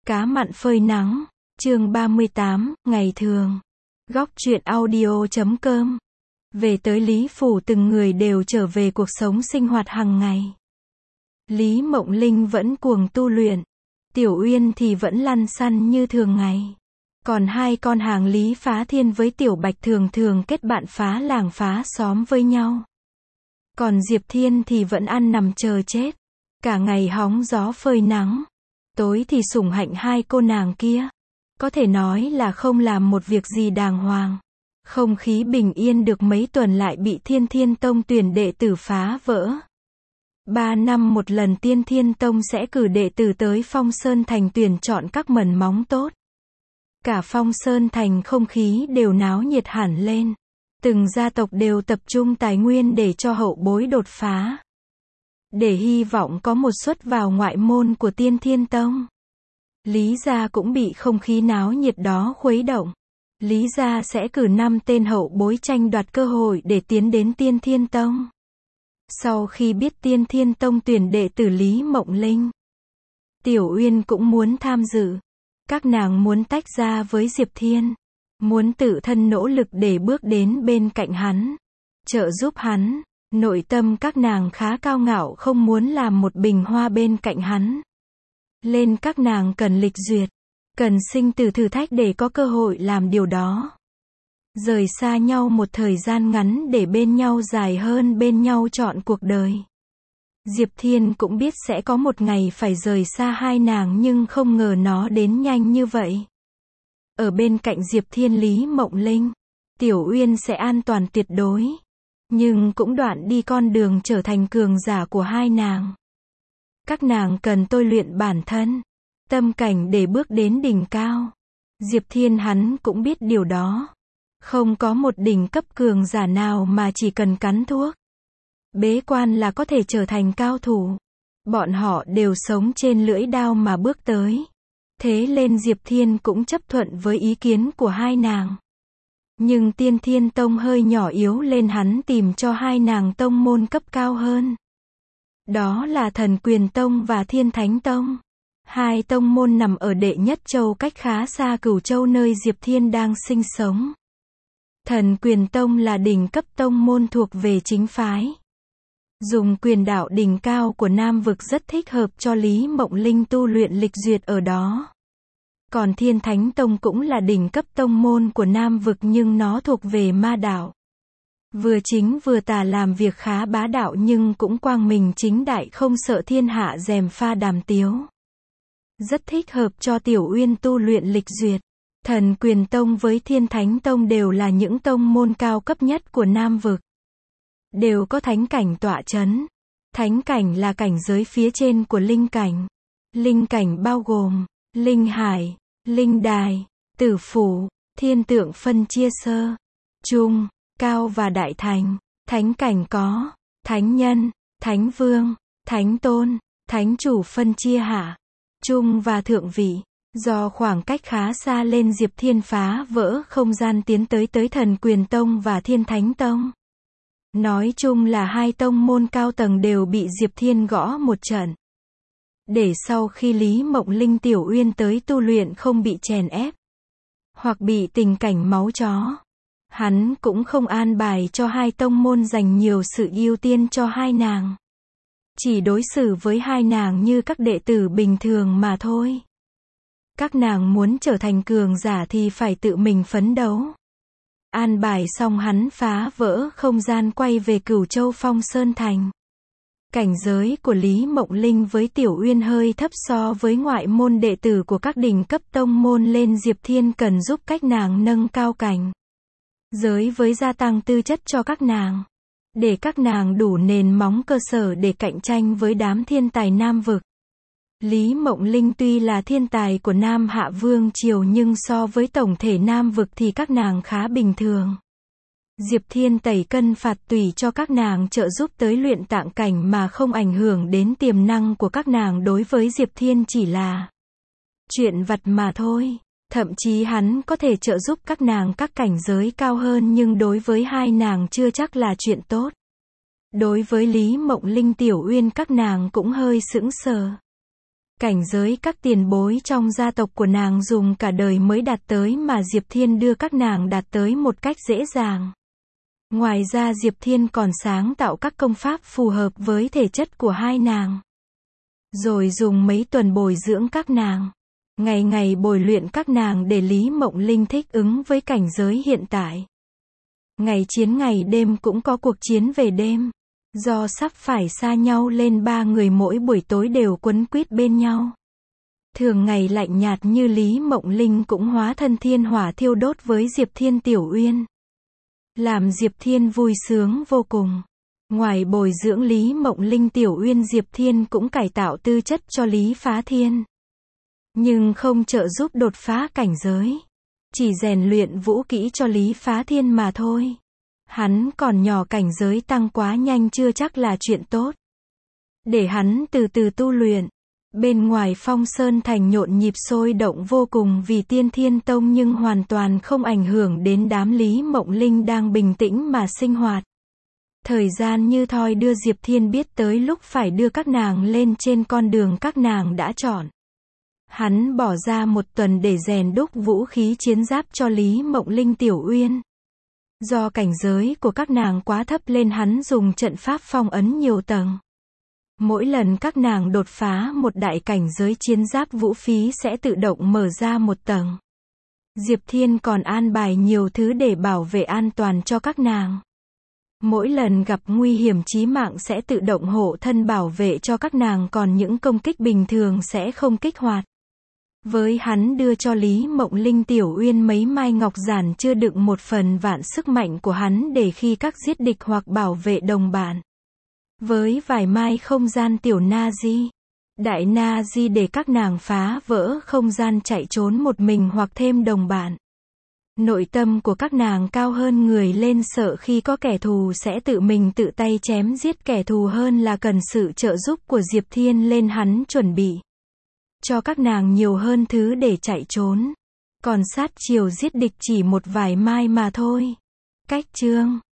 Cá mặn phơi nắng, chương 38, ngày thường. Góc truyện audio.com. Về tới Lý Phủ từng người đều trở về cuộc sống sinh hoạt hàng ngày. Lý Mộng Linh vẫn cuồng tu luyện. Tiểu Uyên thì vẫn lăn xăn như thường ngày. Còn hai con hàng Lý Phá Thiên với Tiểu Bạch thường thường kết bạn phá làng phá xóm với nhau. Còn Diệp Thiên thì vẫn ăn nằm chờ chết. Cả ngày hóng gió phơi nắng. Tối thì sủng hạnh hai cô nàng kia. Có thể nói là không làm một việc gì đàng hoàng. Không khí bình yên được mấy tuần lại bị Thiên Thiên Tông tuyển đệ tử phá vỡ. 3 năm một lần Tiên Thiên Tông sẽ cử đệ tử tới Phong Sơn Thành tuyển chọn các mầm móng tốt. Cả Phong Sơn Thành không khí đều náo nhiệt hẳn lên. Từng gia tộc đều tập trung tài nguyên để cho hậu bối đột phá. Để hy vọng có một suất vào ngoại môn của Tiên Thiên Tông. Lý gia cũng bị không khí náo nhiệt đó khuấy động. Lý gia sẽ cử 5 tên hậu bối tranh đoạt cơ hội để tiến đến Tiên Thiên Tông. Sau khi biết Tiên Thiên Tông tuyển đệ tử Lý Mộng Linh, Tiểu Uyên cũng muốn tham dự. Các nàng muốn tách ra với Diệp Thiên, muốn tự thân nỗ lực để bước đến bên cạnh hắn, trợ giúp hắn. Nội tâm các nàng khá cao ngạo, không muốn làm một bình hoa bên cạnh hắn. Lên các nàng cần lịch duyệt, cần sinh tử thử thách để có cơ hội làm điều đó. Rời xa nhau một thời gian ngắn để bên nhau dài hơn bên nhau trọn cuộc đời. Diệp Thiên cũng biết sẽ có một ngày phải rời xa hai nàng, nhưng không ngờ nó đến nhanh như vậy. Ở bên cạnh Diệp Thiên Lý Mộng Linh, Tiểu Uyên sẽ an toàn tuyệt đối. Nhưng cũng đoạn đi con đường trở thành cường giả của hai nàng. Các nàng cần tôi luyện bản thân, tâm cảnh để bước đến đỉnh cao. Diệp Thiên hắn cũng biết điều đó. Không có một đỉnh cấp cường giả nào mà chỉ cần cắn thuốc, bế quan là có thể trở thành cao thủ. Bọn họ đều sống trên lưỡi đao mà bước tới. Thế nên Diệp Thiên cũng chấp thuận với ý kiến của hai nàng. Nhưng Tiên Thiên Tông hơi nhỏ yếu lên, hắn tìm cho hai nàng tông môn cấp cao hơn. Đó là Thần Quyền Tông và Thiên Thánh Tông. Hai tông môn nằm ở đệ nhất châu cách khá xa Cửu Châu nơi Diệp Thiên đang sinh sống. Thần Quyền Tông là đỉnh cấp tông môn thuộc về chính phái. Dùng quyền đạo đỉnh cao của Nam Vực rất thích hợp cho Lý Mộng Linh tu luyện lịch duyệt ở đó. Còn Thiên Thánh Tông cũng là đỉnh cấp tông môn của Nam Vực, nhưng nó thuộc về ma đạo. Vừa chính vừa tà, làm việc khá bá đạo nhưng cũng quang minh chính đại, không sợ thiên hạ gièm pha đàm tiếu. Rất thích hợp cho Tiểu Uyên tu luyện lịch duyệt. Thần Quyền Tông với Thiên Thánh Tông đều là những tông môn cao cấp nhất của Nam Vực. Đều có thánh cảnh tọa chấn. Thánh cảnh là cảnh giới phía trên của linh cảnh. Linh cảnh bao gồm linh hải, linh đài, tử phủ, thiên tượng, phân chia sơ, trung, cao và đại thành. Thánh cảnh có thánh nhân, thánh vương, thánh tôn, thánh chủ, phân chia hạ, trung và thượng vị. Do khoảng cách khá xa lên Diệp Thiên phá vỡ không gian tiến tới Thần Quyền Tông và Thiên Thánh Tông. Nói chung là hai tông môn cao tầng đều bị Diệp Thiên gõ một trận. Để sau khi Lý Mộng Linh Tiểu Uyên tới tu luyện không bị chèn ép, hoặc bị tình cảnh máu chó. Hắn cũng không an bài cho hai tông môn dành nhiều sự ưu tiên cho hai nàng. Chỉ đối xử với hai nàng như các đệ tử bình thường mà thôi. Các nàng muốn trở thành cường giả thì phải tự mình phấn đấu. An bài xong, hắn phá vỡ không gian quay về Cửu Châu Phong Sơn Thành. Cảnh giới của Lý Mộng Linh với Tiểu Uyên hơi thấp so với ngoại môn đệ tử của các đỉnh cấp tông môn, lên Diệp Thiên cần giúp các nàng nâng cao cảnh giới với gia tăng tư chất cho các nàng. Để các nàng đủ nền móng cơ sở để cạnh tranh với đám thiên tài Nam Vực. Lý Mộng Linh tuy là thiên tài của Nam Hạ Vương Triều nhưng so với tổng thể Nam Vực thì các nàng khá bình thường. Diệp Thiên tẩy cân phạt tùy cho các nàng, trợ giúp tới luyện tạng cảnh mà không ảnh hưởng đến tiềm năng của các nàng. Đối với Diệp Thiên chỉ là chuyện vặt mà thôi. Thậm chí hắn có thể trợ giúp các nàng các cảnh giới cao hơn, nhưng đối với hai nàng chưa chắc là chuyện tốt. Đối với Lý Mộng Linh Tiểu Uyên các nàng cũng hơi sững sờ. Cảnh giới các tiền bối trong gia tộc của nàng dùng cả đời mới đạt tới mà Diệp Thiên đưa các nàng đạt tới một cách dễ dàng. Ngoài ra Diệp Thiên còn sáng tạo các công pháp phù hợp với thể chất của hai nàng. Rồi dùng mấy tuần bồi dưỡng các nàng. Ngày ngày bồi luyện các nàng để Lý Mộng Linh thích ứng với cảnh giới hiện tại. Ngày chiến ngày đêm cũng có cuộc chiến về đêm. Do sắp phải xa nhau lên ba người mỗi buổi tối đều quấn quýt bên nhau. Thường ngày lạnh nhạt như Lý Mộng Linh cũng hóa thân thiên hỏa thiêu đốt với Diệp Thiên Tiểu Uyên. Làm Diệp Thiên vui sướng vô cùng. Ngoài bồi dưỡng Lý Mộng Linh Tiểu Uyên, Diệp Thiên cũng cải tạo tư chất cho Lý Phá Thiên. Nhưng không trợ giúp đột phá cảnh giới. Chỉ rèn luyện vũ kỹ cho Lý Phá Thiên mà thôi. Hắn còn nhỏ, cảnh giới tăng quá nhanh chưa chắc là chuyện tốt. Để hắn từ từ tu luyện. Bên ngoài Phong Sơn Thành nhộn nhịp sôi động vô cùng vì Tiên Thiên Tông, nhưng hoàn toàn không ảnh hưởng đến đám Lý Mộng Linh đang bình tĩnh mà sinh hoạt. Thời gian như thoi đưa, Diệp Thiên biết tới lúc phải đưa các nàng lên trên con đường các nàng đã chọn. Hắn bỏ ra 1 tuần để rèn đúc vũ khí chiến giáp cho Lý Mộng Linh Tiểu Uyên. Do cảnh giới của các nàng quá thấp lên, hắn dùng trận pháp phong ấn nhiều tầng. Mỗi lần các nàng đột phá một đại cảnh giới, chiến giáp vũ khí sẽ tự động mở ra 1 tầng. Diệp Thiên còn an bài nhiều thứ để bảo vệ an toàn cho các nàng. Mỗi lần gặp nguy hiểm chí mạng sẽ tự động hộ thân bảo vệ cho các nàng, còn những công kích bình thường sẽ không kích hoạt. Với hắn đưa cho Lý Mộng Linh Tiểu Uyên mấy mai ngọc giản chưa đựng 1/1000 sức mạnh của hắn để khi các giết địch hoặc bảo vệ đồng bạn. Với vài mai không gian tiểu na di, đại na di để các nàng phá vỡ không gian chạy trốn một mình hoặc thêm đồng bạn. Nội tâm của các nàng cao hơn người lên, sợ khi có kẻ thù sẽ tự mình tự tay chém giết kẻ thù hơn là cần sự trợ giúp của Diệp Thiên lên. Hắn chuẩn bị cho các nàng nhiều hơn thứ để chạy trốn. Còn sát chiều giết địch chỉ một vài mai mà thôi. Cách chương